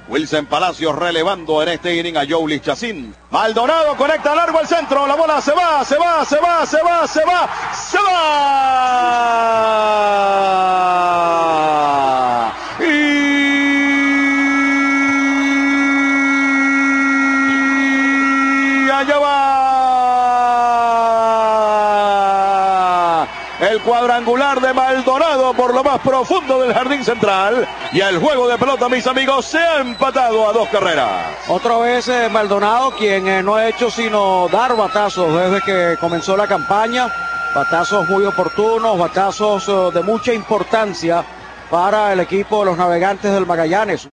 Wilson Palacios relevando en este inning a Jhoulys Chacín. Maldonado conecta largo al centro. La bola se va. Y allá va. El cuadrangular de Maldonado por lo más profundo del jardín central. Y el juego de pelota, mis amigos, se ha empatado a 2 carreras. Otra vez Maldonado, quien no ha hecho sino dar batazos desde que comenzó la campaña. Batazos muy oportunos, batazos de mucha importancia para el equipo de los Navegantes del Magallanes.